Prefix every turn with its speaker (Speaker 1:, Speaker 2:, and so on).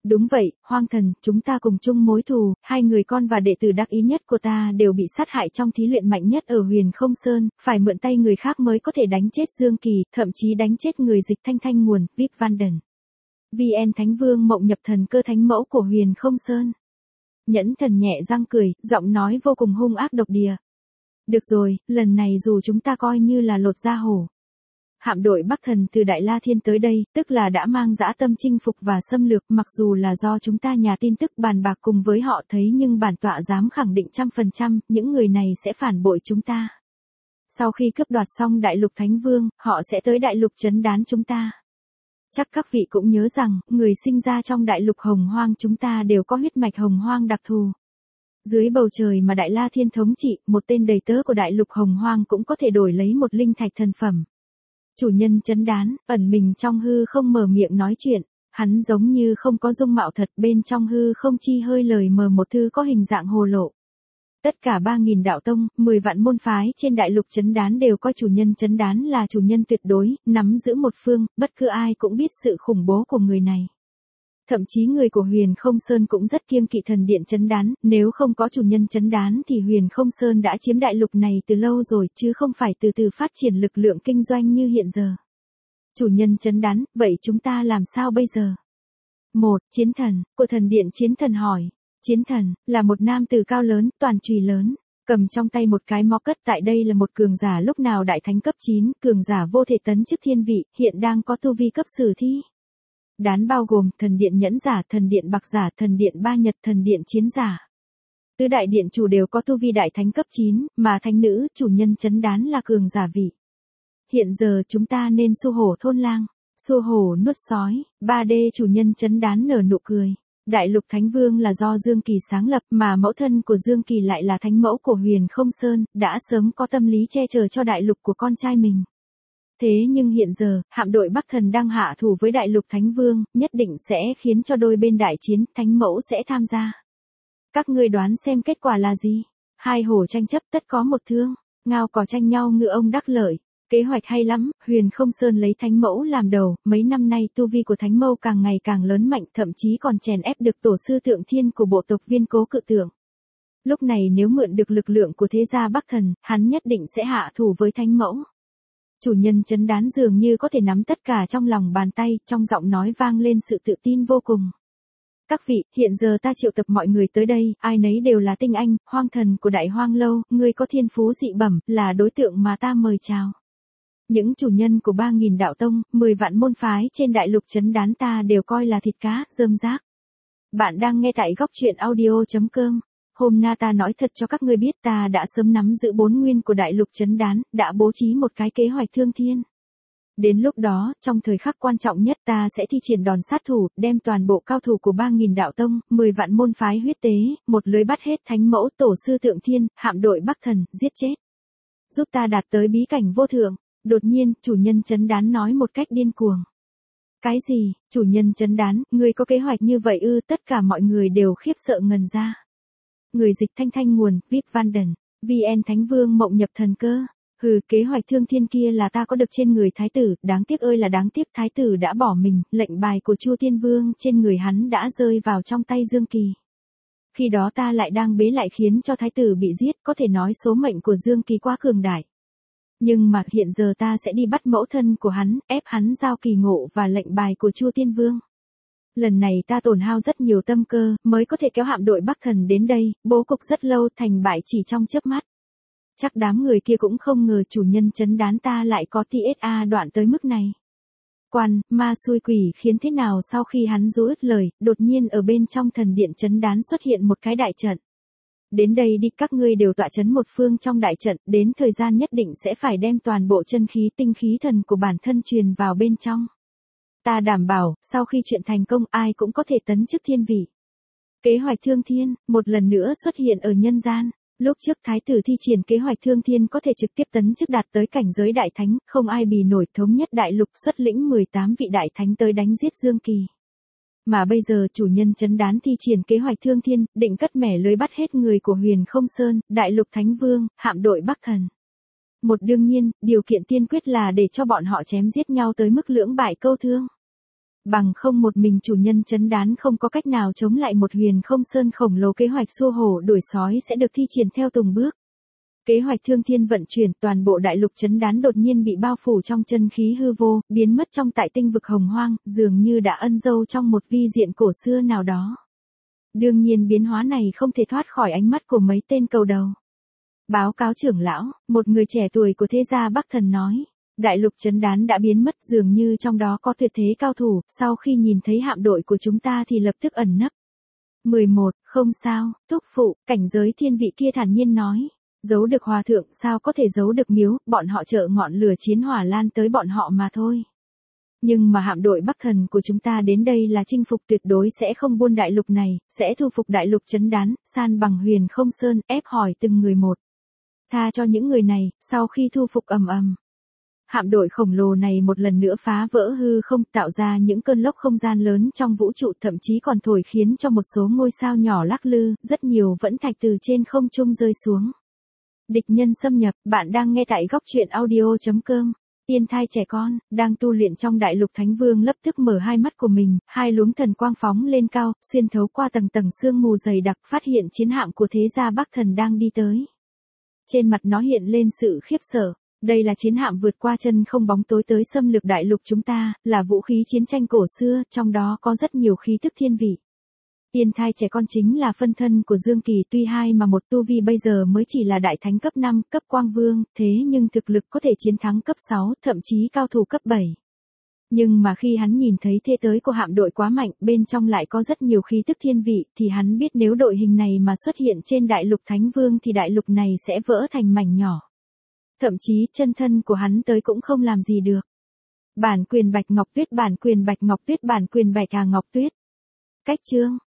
Speaker 1: Đúng vậy, Hoang Thần, chúng ta cùng chung mối thù, hai người con và đệ tử đắc ý nhất của ta đều bị sát hại trong thí luyện mạnh nhất ở Huyền Không Sơn, phải mượn tay người khác mới có thể đánh chết Dương Kỳ, thậm chí đánh chết người Dịch Thanh Thanh nguồn, Vip Vanden. VN Thánh Vương Mộng Nhập Thần Cơ thánh mẫu của Huyền Không Sơn. Nhẫn Thần nhẹ răng cười, giọng nói vô cùng hung ác độc địa. Được rồi, lần này dù chúng ta coi như là lột da hổ. Hạm đội Bắc Thần từ Đại La Thiên tới đây, tức là đã mang dã tâm chinh phục và xâm lược, mặc dù là do chúng ta nhà tin tức bàn bạc cùng với họ thấy, nhưng bản tọa dám khẳng định 100%, những người này sẽ phản bội chúng ta. Sau khi cướp đoạt xong Đại Lục Thánh Vương, họ sẽ tới Đại Lục trấn đán chúng ta. Chắc các vị cũng nhớ rằng, người sinh ra trong Đại Lục Hồng Hoang chúng ta đều có huyết mạch Hồng Hoang đặc thù. Dưới bầu trời mà Đại La Thiên thống trị, một tên đầy tớ của Đại Lục Hồng Hoang cũng có thể đổi lấy một linh thạch thần phẩm. Chủ nhân trấn đán, ẩn mình trong hư không mở miệng nói chuyện, hắn giống như không có dung mạo thật, bên trong hư không chi hơi lời mờ một thứ có hình dạng hồ lộ. Tất cả 3.000 đạo tông, 10 vạn môn phái trên Đại Lục trấn đán đều coi chủ nhân trấn đán là chủ nhân tuyệt đối, nắm giữ một phương, bất cứ ai cũng biết sự khủng bố của người này. Thậm chí người của Huyền Không Sơn cũng rất kiêng kỵ thần điện trấn đán, nếu không có chủ nhân trấn đán thì Huyền Không Sơn đã chiếm đại lục này từ lâu rồi, chứ không phải từ từ phát triển lực lượng kinh doanh như hiện giờ. Chủ nhân trấn đán, vậy chúng ta làm sao bây giờ? Chiến thần, của thần điện chiến thần hỏi. Chiến thần, là một nam tử cao lớn, toàn chùy lớn, cầm trong tay một cái mõ cất, tại đây là một cường giả lúc nào đại thánh cấp 9, cường giả vô thể tấn chức thiên vị, hiện đang có tu vi cấp sử thi. Đán bao gồm thần điện nhẫn giả, thần điện bạc giả, thần điện ba nhật, thần điện chiến giả. Tứ đại điện chủ đều có tu vi đại thánh cấp 9, mà thánh nữ, chủ nhân trấn đán là cường giả vị. Hiện giờ chúng ta nên xu hổ thôn lang, xu hổ nuốt sói, 3D chủ nhân trấn đán nở nụ cười. Đại Lục Thánh Vương là do Dương Kỳ sáng lập, mà mẫu thân của Dương Kỳ lại là thánh mẫu của Huyền Không Sơn, đã sớm có tâm lý che chở cho đại lục của con trai mình. Thế nhưng hiện giờ, hạm đội Bắc Thần đang hạ thủ với Đại Lục Thánh Vương, nhất định sẽ khiến cho đôi bên đại chiến, thánh mẫu sẽ tham gia. Các ngươi đoán xem kết quả là gì? Hai hổ tranh chấp tất có một thương, ngao cò tranh nhau ngựa ông đắc lợi. Kế hoạch hay lắm, Huyền Không Sơn lấy thánh mẫu làm đầu, mấy năm nay tu vi của thánh mẫu càng ngày càng lớn mạnh, thậm chí còn chèn ép được tổ sư Tượng Thiên của bộ tộc Viên Cố Cự Tượng. Lúc này nếu mượn được lực lượng của thế gia Bắc Thần, hắn nhất định sẽ hạ thủ với thánh mẫu. Chủ nhân trấn đán dường như có thể nắm tất cả trong lòng bàn tay, trong giọng nói vang lên sự tự tin vô cùng. Các vị, hiện giờ ta triệu tập mọi người tới đây, ai nấy đều là tinh anh, hoang thần của Đại Hoang Lâu, người có thiên phú dị bẩm, là đối tượng mà ta mời chào. Những chủ nhân của 3.000 đạo tông, 10 vạn môn phái trên Đại Lục trấn đán ta đều coi là thịt cá, rơm rác. Bạn đang nghe tại góc truyện audio.com. Hôm nay ta nói thật cho các ngươi biết, ta đã sớm nắm giữ 4 nguyên của Đại Lục trấn đán, đã bố trí một cái kế hoạch thương thiên. Đến lúc đó, trong thời khắc quan trọng nhất ta sẽ thi triển đòn sát thủ, đem toàn bộ cao thủ của 3.000 đạo tông, 10 vạn môn phái huyết tế, một lưới bắt hết thánh mẫu, tổ sư Tượng Thiên, hạm đội Bắc Thần, giết chết. Giúp ta đạt tới bí cảnh vô thượng. Đột nhiên, chủ nhân trấn đán nói một cách điên cuồng. Cái gì, chủ nhân trấn đán, ngươi có kế hoạch như vậy ư? Tất cả mọi người đều khiếp sợ ngần ra. Người Dịch Thanh Thanh nguồn, Vip Vanden, VN Thánh Vương Mộng Nhập Thần Cơ. Hừ, kế hoạch thương thiên kia là ta có được trên người thái tử, đáng tiếc ơi là đáng tiếc, thái tử đã bỏ mình, lệnh bài của Chu Tiên Vương trên người hắn đã rơi vào trong tay Dương Kỳ. Khi đó ta lại đang bế lại khiến cho thái tử bị giết, có thể nói số mệnh của Dương Kỳ quá cường đại. Nhưng mà hiện giờ ta sẽ đi bắt mẫu thân của hắn, ép hắn giao kỳ ngộ và lệnh bài của Chu Tiên Vương. Lần này ta tổn hao rất nhiều tâm cơ, mới có thể kéo hạm đội Bắc Thần đến đây, bố cục rất lâu, thành bại chỉ trong chớp mắt. Chắc đám người kia cũng không ngờ chủ nhân trấn đán ta lại có TSA đoạn tới mức này. Quan, ma xui quỷ khiến thế nào sau khi hắn rũ lời, đột nhiên ở bên trong thần điện trấn đán xuất hiện một cái đại trận. Đến đây đi, các ngươi đều tọa trấn một phương trong đại trận, đến thời gian nhất định sẽ phải đem toàn bộ chân khí tinh khí thần của bản thân truyền vào bên trong. Ta đảm bảo, sau khi chuyện thành công ai cũng có thể tấn chức thiên vị. Kế hoạch thương thiên, một lần nữa xuất hiện ở nhân gian. Lúc trước thái tử thi triển kế hoạch thương thiên có thể trực tiếp tấn chức đạt tới cảnh giới đại thánh, không ai bì nổi, thống nhất đại lục, xuất lĩnh 18 vị đại thánh tới đánh giết Dương Kỳ. Mà bây giờ chủ nhân trấn đán thi triển kế hoạch thương thiên, định cất mẻ lưới bắt hết người của Huyền Không Sơn, Đại Lục Thánh Vương, hạm đội Bắc Thần. Một đương nhiên, điều kiện tiên quyết là để cho bọn họ chém giết nhau tới mức lưỡng bại câu thương. bằng không một mình chủ nhân trấn đán không có cách nào chống lại một Huyền Không Sơn khổng lồ. Kế hoạch xua hổ đuổi sói sẽ được thi triển theo từng bước. Kế hoạch thương thiên vận chuyển, toàn bộ đại lục trấn đán đột nhiên bị bao phủ trong chân khí hư vô, biến mất trong tại tinh vực hồng hoang, dường như đã ẩn giấu trong một vi diện cổ xưa nào đó. Đương nhiên biến hóa này không thể thoát khỏi ánh mắt của mấy tên cầu đầu. Báo cáo trưởng lão, một người trẻ tuổi của thế gia Bắc Thần nói. Đại lục trấn đán đã biến mất, dường như trong đó có tuyệt thế cao thủ, sau khi nhìn thấy hạm đội của chúng ta thì lập tức ẩn nấp. 11, không sao, thúc phụ, cảnh giới thiên vị kia thản nhiên nói. Giấu được hòa thượng sao có thể giấu được miếu, bọn họ trợ ngọn lửa chiến hỏa lan tới bọn họ mà thôi. Nhưng mà hạm đội Bắc Thần của chúng ta đến đây là chinh phục, tuyệt đối sẽ không buôn đại lục này, sẽ thu phục đại lục trấn đán, san bằng Huyền Không Sơn, ép hỏi từng người một. Tha cho những người này, sau khi thu phục ầm ầm. Hạm đội khổng lồ này một lần nữa phá vỡ hư không, tạo ra những cơn lốc không gian lớn trong vũ trụ, thậm chí còn thổi khiến cho một số ngôi sao nhỏ lắc lư, rất nhiều vẫn thạch từ trên không trung rơi xuống. Địch nhân xâm nhập, bạn đang nghe tại góc truyện audio.com. Tiên thai trẻ con, đang tu luyện trong đại lục Thánh Vương lập tức mở hai mắt của mình, hai luống thần quang phóng lên cao, xuyên thấu qua tầng tầng sương mù dày đặc, phát hiện chiến hạm của thế gia Bắc Thần đang đi tới. Trên mặt nó hiện lên sự khiếp sợ. Đây là chiến hạm vượt qua chân không bóng tối tới xâm lược đại lục chúng ta, là vũ khí chiến tranh cổ xưa, trong đó có rất nhiều khí tức thiên vị. Tiên thai trẻ con chính là phân thân của Dương Kỳ, tuy hai mà một, tu vi bây giờ mới chỉ là đại thánh cấp 5, cấp quang vương, thế nhưng thực lực có thể chiến thắng cấp 6, thậm chí cao thủ cấp 7. Nhưng mà khi hắn nhìn thấy thế tới của hạm đội quá mạnh, bên trong lại có rất nhiều khí tức thiên vị, thì hắn biết nếu đội hình này mà xuất hiện trên đại lục Thánh Vương thì đại lục này sẽ vỡ thành mảnh nhỏ. Thậm chí chân thân của hắn tới cũng không làm gì được. Bản quyền Bạch Ngọc Tuyết, bản quyền Bạch Ngọc Tuyết, bản quyền Bạch Ngọc Tuyết. Cách chương